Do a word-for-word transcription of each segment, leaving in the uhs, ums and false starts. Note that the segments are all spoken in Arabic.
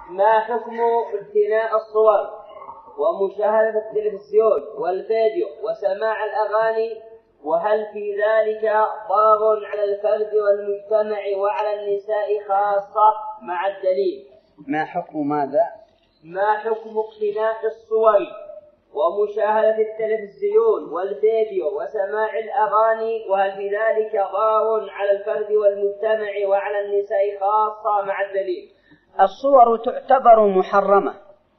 ما حكم ابتناء الصور ومشاهدة التلفزيون والفيديو وسماع الأغاني، وهل في ذلك ضرر على الفرد والمجتمع وعلى النساء خاصة مع الدليل؟ ما حكم ماذا؟ ما حكم اقتناء الصور ومشاهدة التلفزيون والفيديو وسماع الأغاني، وهل في ذلك ضرر على الفرد والمجتمع وعلى النساء خاصة مع الدليل؟ الصور تعتبر محرمة،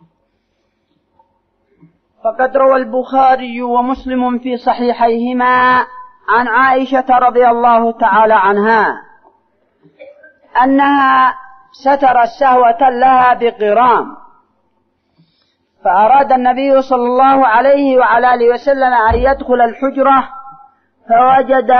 فقد روى البخاري ومسلم في صحيحيهما عن عائشة رضي الله تعالى عنها أنها سترت سهوة لها بقرام، فأراد النبي صلى الله عليه وعلى آله وسلم أن يدخل الحجرة، فوجد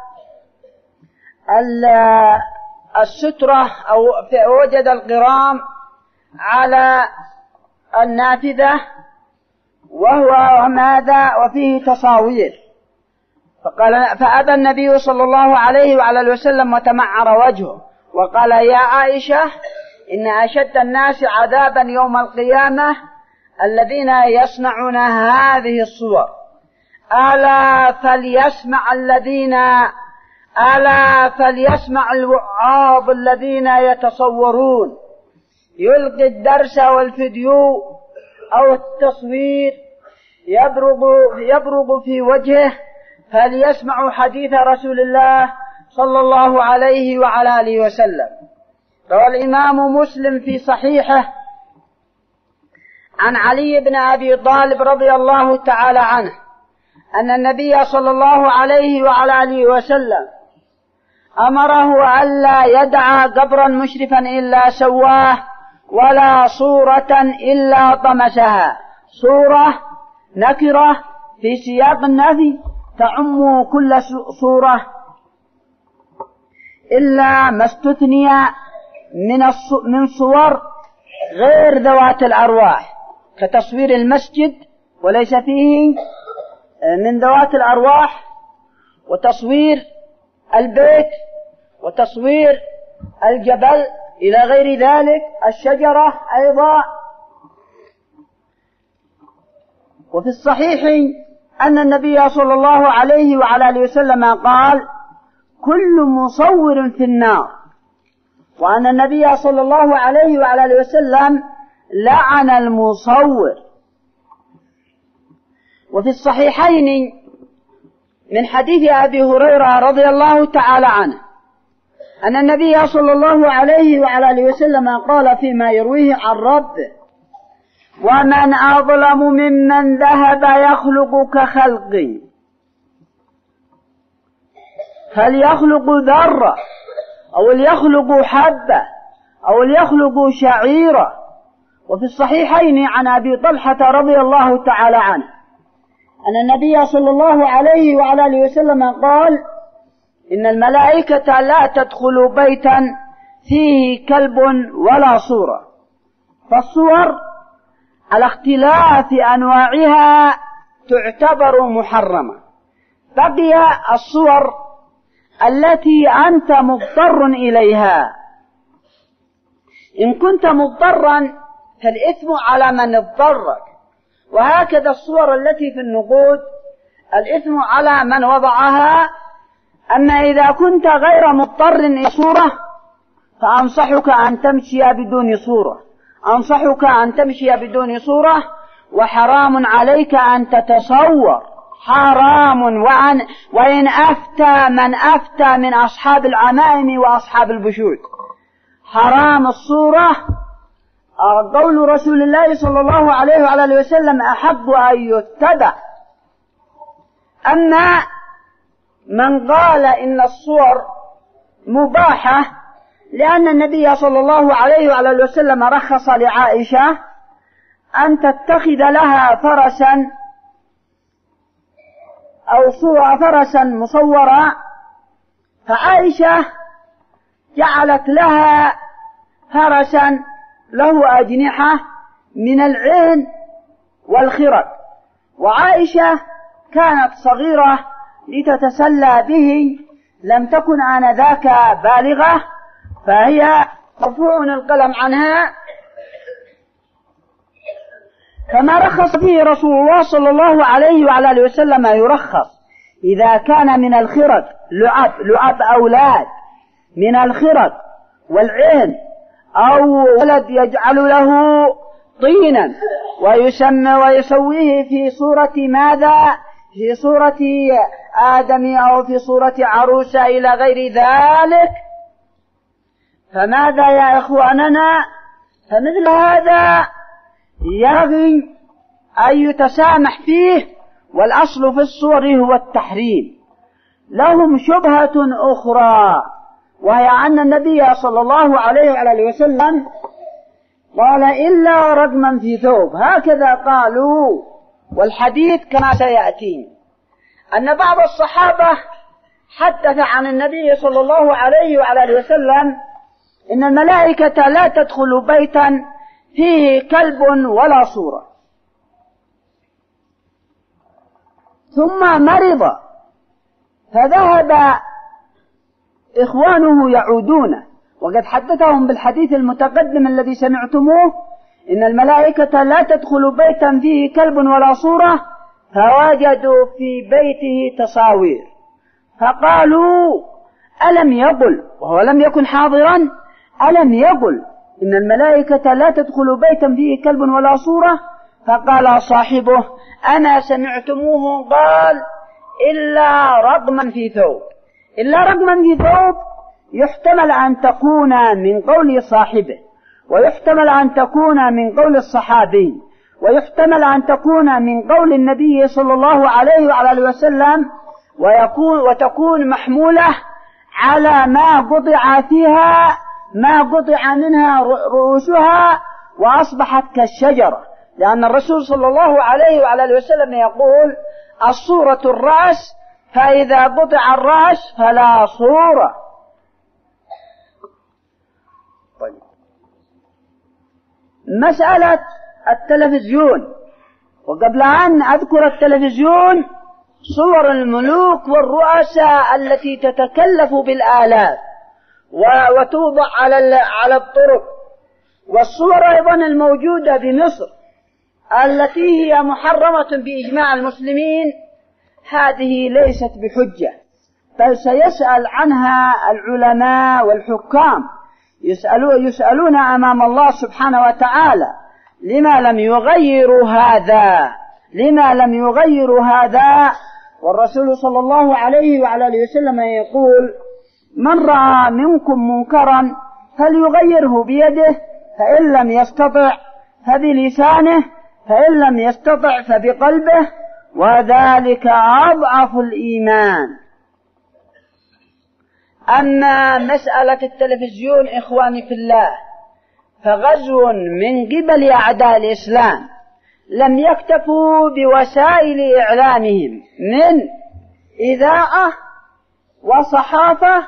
السترة أو وجد القرام على النافذة وهو ماذا وفيه تصاوير، فقال فأبى النبي صلى الله عليه وعلى آله وسلم وتمعر وجهه وقال: يا عائشة، إن أشد الناس عذابا يوم القيامة الذين يصنعون هذه الصور، ألا فليسمع الذين ألا فليسمع الوعاظ الذين يتصورون، يلقي الدرس والفيديو أو التصوير يبرق يبرق في وجهه، فليسمعوا حديث رسول الله صلى الله عليه وعلى آله وسلم. روى الإمام مسلم في صحيحه عن علي بن أبي طالب رضي الله تعالى عنه أن النبي صلى الله عليه وعلى آله وسلم أمره ألا يدع قبرا مشرفا إلا سواه، ولا صورة إلا طمسها. صورة نكرة في سياق النفي تعم كل صورة إلا ما استثني من صور غير ذوات الأرواح، كتصوير المسجد وليس فيه من ذوات الأرواح، وتصوير البيت، وتصوير الجبل إلى غير ذلك، الشجرة أيضا. وفي الصحيح أن النبي صلى الله عليه وعلى آله وسلم قال: كل مصور في النار، وأن النبي صلى الله عليه وعلى آله وسلم لعن المصور. وفي الصحيحين من حديث أبي هريرة رضي الله تعالى عنه أن النبي صلى الله عليه وعلى آله وسلم قال فيما يرويه عن ربه: ومن أظلم ممن ذهب يخلق كخلقي، فليخلق ذرة أو ليخلق حبة أو ليخلق شعيرة. وفي الصحيحين عن أبي طلحة رضي الله تعالى عنه أن النبي صلى الله عليه وعلى آله وسلم قال: إن الملائكة لا تدخل بيتا فيه كلب ولا صورة. فالصور على اختلاف أنواعها تعتبر محرمة. بقي الصور التي أنت مضطر إليها، إن كنت مضطرا فالإثم على من اضطرك، وهكذا الصور التي في النقود الإثم على من وضعها. أما إذا كنت غير مضطر إلى صورة فأنصحك أن تمشي بدون صورة، أنصحك أن تمشي بدون صورة، وحرام عليك أن تتصور، حرام. وأن وإن أفتى من أفتى من أصحاب العمائم وأصحاب البشوت، حرام الصورة. قول رسول الله صلى الله عليه وعلى آله وسلم: أحب أن يتبع. أما من قال إن الصور مباحة لأن النبي صلى الله عليه وعلى آله وسلم رخص لعائشة أن تتخذ لها فرسا أو صورة فرسا مصورة، فعائشة جعلت لها فرسا له أجنحة من العين والخرق، وعائشة كانت صغيرة لتتسلى به، لم تكن آنذاك بالغة، فهي مرفوع القلم عنها فما رخص فيه رسول الله صلى الله عليه وعلى آله وسلم يرخص إذا كان من الخرق، لعب لعب أولاد من الخرق والعين، أو ولد يجعل له طينا ويسمى ويسويه في صورة ماذا؟ في صورة آدم أو في صورة عروسة إلى غير ذلك، فماذا يا إخواننا؟ فمثل هذا ينبغي أن يتسامح فيه، والأصل في الصور هو التحريم. لهم شبهة أخرى، وهي أن النبي صلى الله عليه وعلى وسلم قال إلا رجما في ثوب، هكذا قالوا، والحديث كما سيأتي أن بعض الصحابة حدث عن النبي صلى الله عليه وعلى وسلم إن الملائكة لا تدخل بيتا فيه كلب ولا صورة، ثم مرض فذهب إخوانه يعودون، وقد حدثهم بالحديث المتقدم الذي سمعتموه إن الملائكة لا تدخل بيتا فيه كلب ولا صورة، فوجدوا في بيته تصاوير، فقالوا ألم يقل، وهو لم يكن حاضرا، ألم يقل إن الملائكة لا تدخل بيتا فيه كلب ولا صورة؟ فقال صاحبه أنا سمعتموه قال إلا رقما في ثوب. إلا رقما في ثوب يحتمل أن تكون من قول صاحبه، ويحتمل أن تكون من قول الصحابي، ويحتمل أن تكون من قول النبي صلى الله عليه وعلى وسلم، ويكون وتكون محمولة على ما قطع فيها، ما قطع منها رؤوسها وأصبحت كالشجرة، لأن الرسول صلى الله عليه وعلى وسلم يقول الصورة الرأس، فإذا قطع الرأس فلا صورة. طيب. مسألة التلفزيون، وقبل أن أذكر التلفزيون صور الملوك والرؤساء التي تتكلف بالآلاف وتوضع على على الطرق، والصور أيضا الموجودة بمصر التي هي محرمة بإجماع المسلمين، هذه ليست بحجة، بل سيسأل عنها العلماء والحكام، يسألون, يسألون أمام الله سبحانه وتعالى لما لم يغيروا هذا، لما لم يغيروا هذا. والرسول صلى الله عليه وعلى آله وسلم يقول من رأى منكم منكرا فليغيره بيده، فإن لم يستطع فبلسانه، فإن لم يستطع فبقلبه، وذلك أضعف الإيمان. أما مسألة التلفزيون إخواني في الله، فغزو من قبل أعداء الإسلام لم يكتفوا بوسائل إعلامهم من إذاعة وصحافة،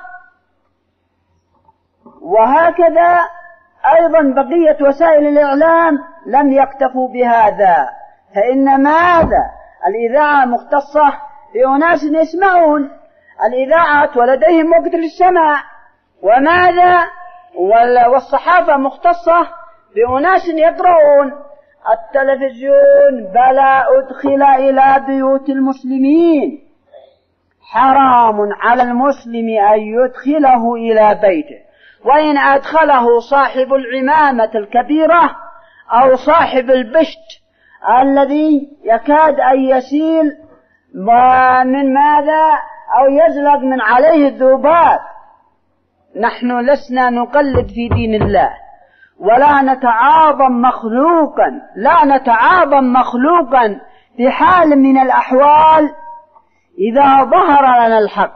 وهكذا أيضا بقية وسائل الإعلام لم يكتفوا بهذا، فإن ماذا؟ الإذاعة مختصة بأناس يسمعون، الإذاعة ولديهم وقت للسماع، وماذا؟ والصحافة مختصة بأناس يقرؤون. التلفزيون بلا أدخل إلى بيوت المسلمين، حرام على المسلم أن يدخله إلى بيته، وإن أدخله صاحب العمامة الكبيرة أو صاحب البشت الذي يكاد أن يسيل من ماذا أو يزلق من عليه الذباب، نحن لسنا نقلد في دين الله، ولا نتعاظم مخلوقا، لا نتعاظم مخلوقا في حال من الأحوال إذا ظهر لنا الحق.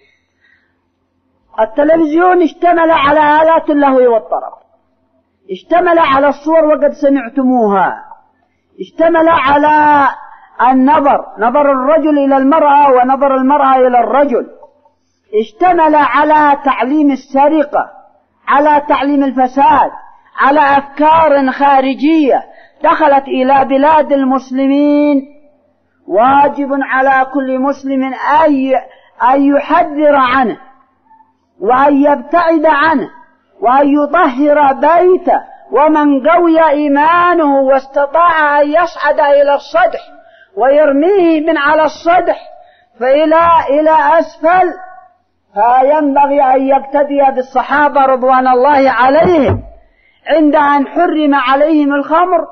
التلفزيون اشتمل على آلات اللهو والطرب، اشتمل على الصور وقد سمعتموها، اشتمل على النظر، نظر الرجل إلى المرأة ونظر المرأة إلى الرجل، اشتمل على تعليم السرقة، على تعليم الفساد، على أفكار خارجية دخلت إلى بلاد المسلمين. واجب على كل مسلم أن يحذر عنه، وأن يبتعد عنه، وأن يطهر بيته ومن قوي إيمانه واستطاع أن يصعد إلى السطح ويرميه من على السطح فإلى إلى أسفل، فينبغي أن يقتدي بالصحابة رضوان الله عليهم عند أن حرم عليهم الخمر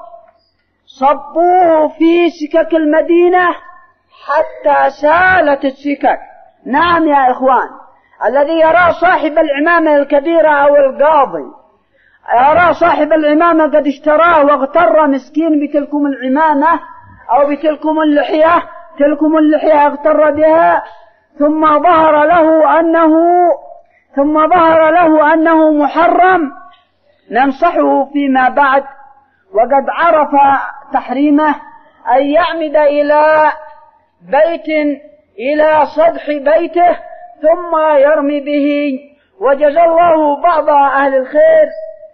صبوه في سكك المدينة حتى سالت السكك. نعم يا إخوان، الذي يرى صاحب العمامة الكبيرة أو القاضي يرى صاحب العمامة قد اشتراه واغتر مسكين بتلكم العمامة أو بتلكم اللحية، تلكم اللحية اغتر بها، ثم ظهر له أنه ثم ظهر له أنه محرم، ننصحه فيما بعد وقد عرف تحريمه أن يعمد إلى بيت إلى سطح بيته ثم يرمي به. وجزى الله بعض أهل الخير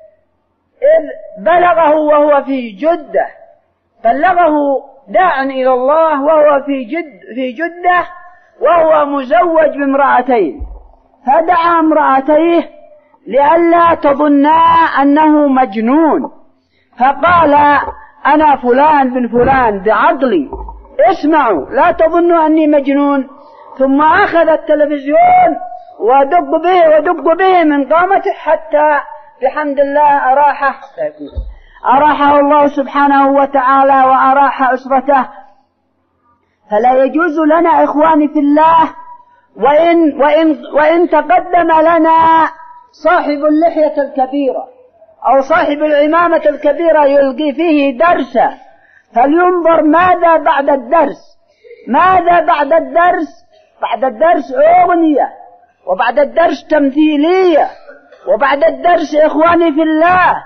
إذ بلغه وهو في جدة، بلغه داعا إلى الله وهو في جد في جدة وهو مزوج بامرأتين، فدعا امرأتيه لئلا تظنا أنه مجنون، فقال أنا فلان بن فلان بعقلي، اسمعوا لا تظنوا أني مجنون. ثم أخذ التلفزيون ودق به ودق به من قامته حتى بحمد الله أراحه أراحه الله سبحانه وتعالى وأراح أسرته. فلا يجوز لنا إخواني في الله وإن, وإن, وإن تقدم لنا صاحب اللحية الكبيرة أو صاحب العمامة الكبيرة يلقي فيه درسا، فلينظر ماذا بعد الدرس. ماذا بعد الدرس؟ بعد الدرس أغنية، وبعد الدرس تمثيلية، وبعد الدرس إخواني في الله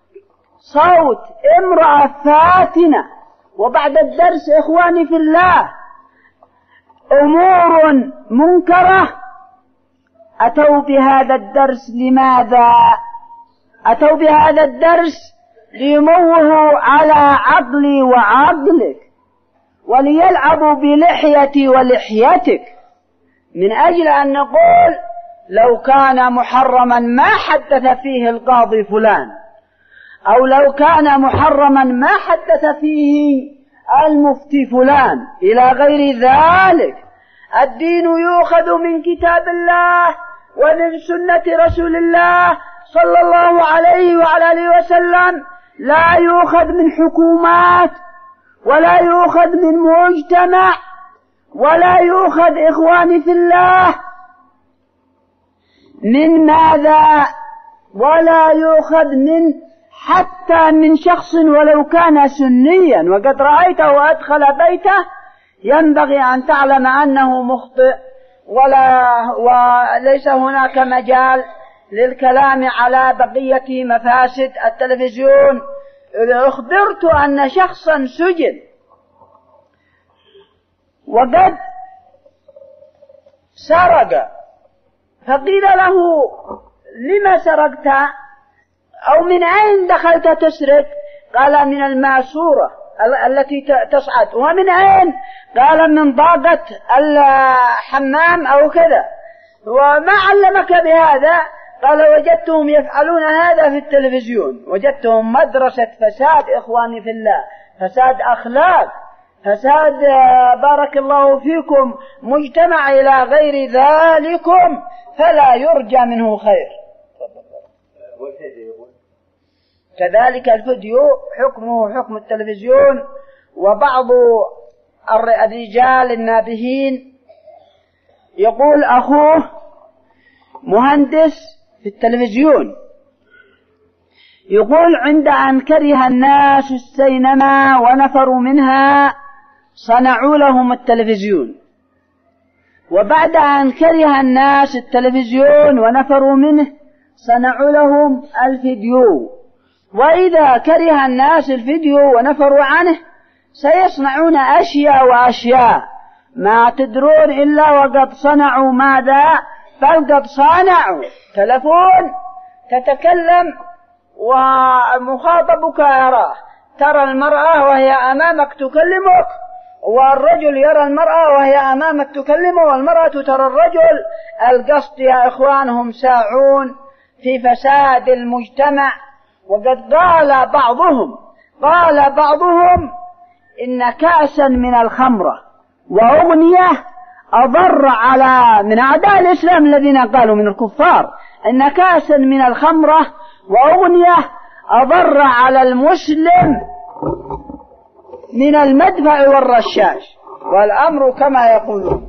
صوت امرأة فاتنة، وبعد الدرس إخواني في الله أمور منكرة. أتوا بهذا الدرس لماذا؟ أتوا بهذا الدرس ليموهوا على عقلي وعقلك وليلعبوا بلحيتي ولحيتك، من أجل أن نقول لو كان محرما ما حدث فيه القاضي فلان، أو لو كان محرما ما حدث فيه المفتي فلان إلى غير ذلك. الدين يؤخذ من كتاب الله ومن سنة رسول الله صلى الله عليه وعلى آله وسلم، لا يؤخذ من حكومات ولا يؤخذ من مجتمع ولا يؤخذ إخواني في الله من ماذا؟ ولا يؤخذ من حتى من شخص ولو كان سنيا وقد رأيته أدخل بيته، ينبغي أن تعلم أنه مخطئ ولا وليس هناك مجال للكلام على بقية مفاسد التلفزيون. أخبرت أن شخصا سجن وقد سرق، فقيل له لما سرقت أو من أين دخلت تسرق؟ قال من الماسورة التي تصعد. ومن أين؟ قال من ضاقة الحمام أو كذا. وما علمك بهذا؟ قال وجدتهم يفعلون هذا في التلفزيون، وجدتهم مدرسة فساد إخواني في الله، فساد أخلاق، فساد بارك الله فيكم مجتمع إلى غير ذلكم، فلا يرجى منه خير. كذلك الفيديو حكمه حكم التلفزيون. وبعض الرجال النابهين يقول أخوه مهندس في التلفزيون، يقول عند أن كره الناس السينما ونفروا منها صنعوا لهم التلفزيون، وبعد أن كره الناس التلفزيون ونفروا منه صنعوا لهم الفيديو، وإذا كره الناس الفيديو ونفروا عنه سيصنعون أشياء وأشياء ما تدرون إلا وقد صنعوا ماذا؟ بل قد صنعوا تلفون تتكلم ومخاطبك يراه، ترى المرأة وهي أمامك تكلمك، والرجل يرى المرأة وهي أمامك تكلمه، والمرأة ترى الرجل. القصد يا إخوانهم ساعون في فساد المجتمع وقد قال بعضهم قال بعضهم إن كأسا من الخمرة وأغنية أضر على من أعداء الإسلام الذين قالوا من الكفار إن كأسا من الخمرة وأغنية أضر على المسلم من المدفع والرشاش، والأمر كما يقولون.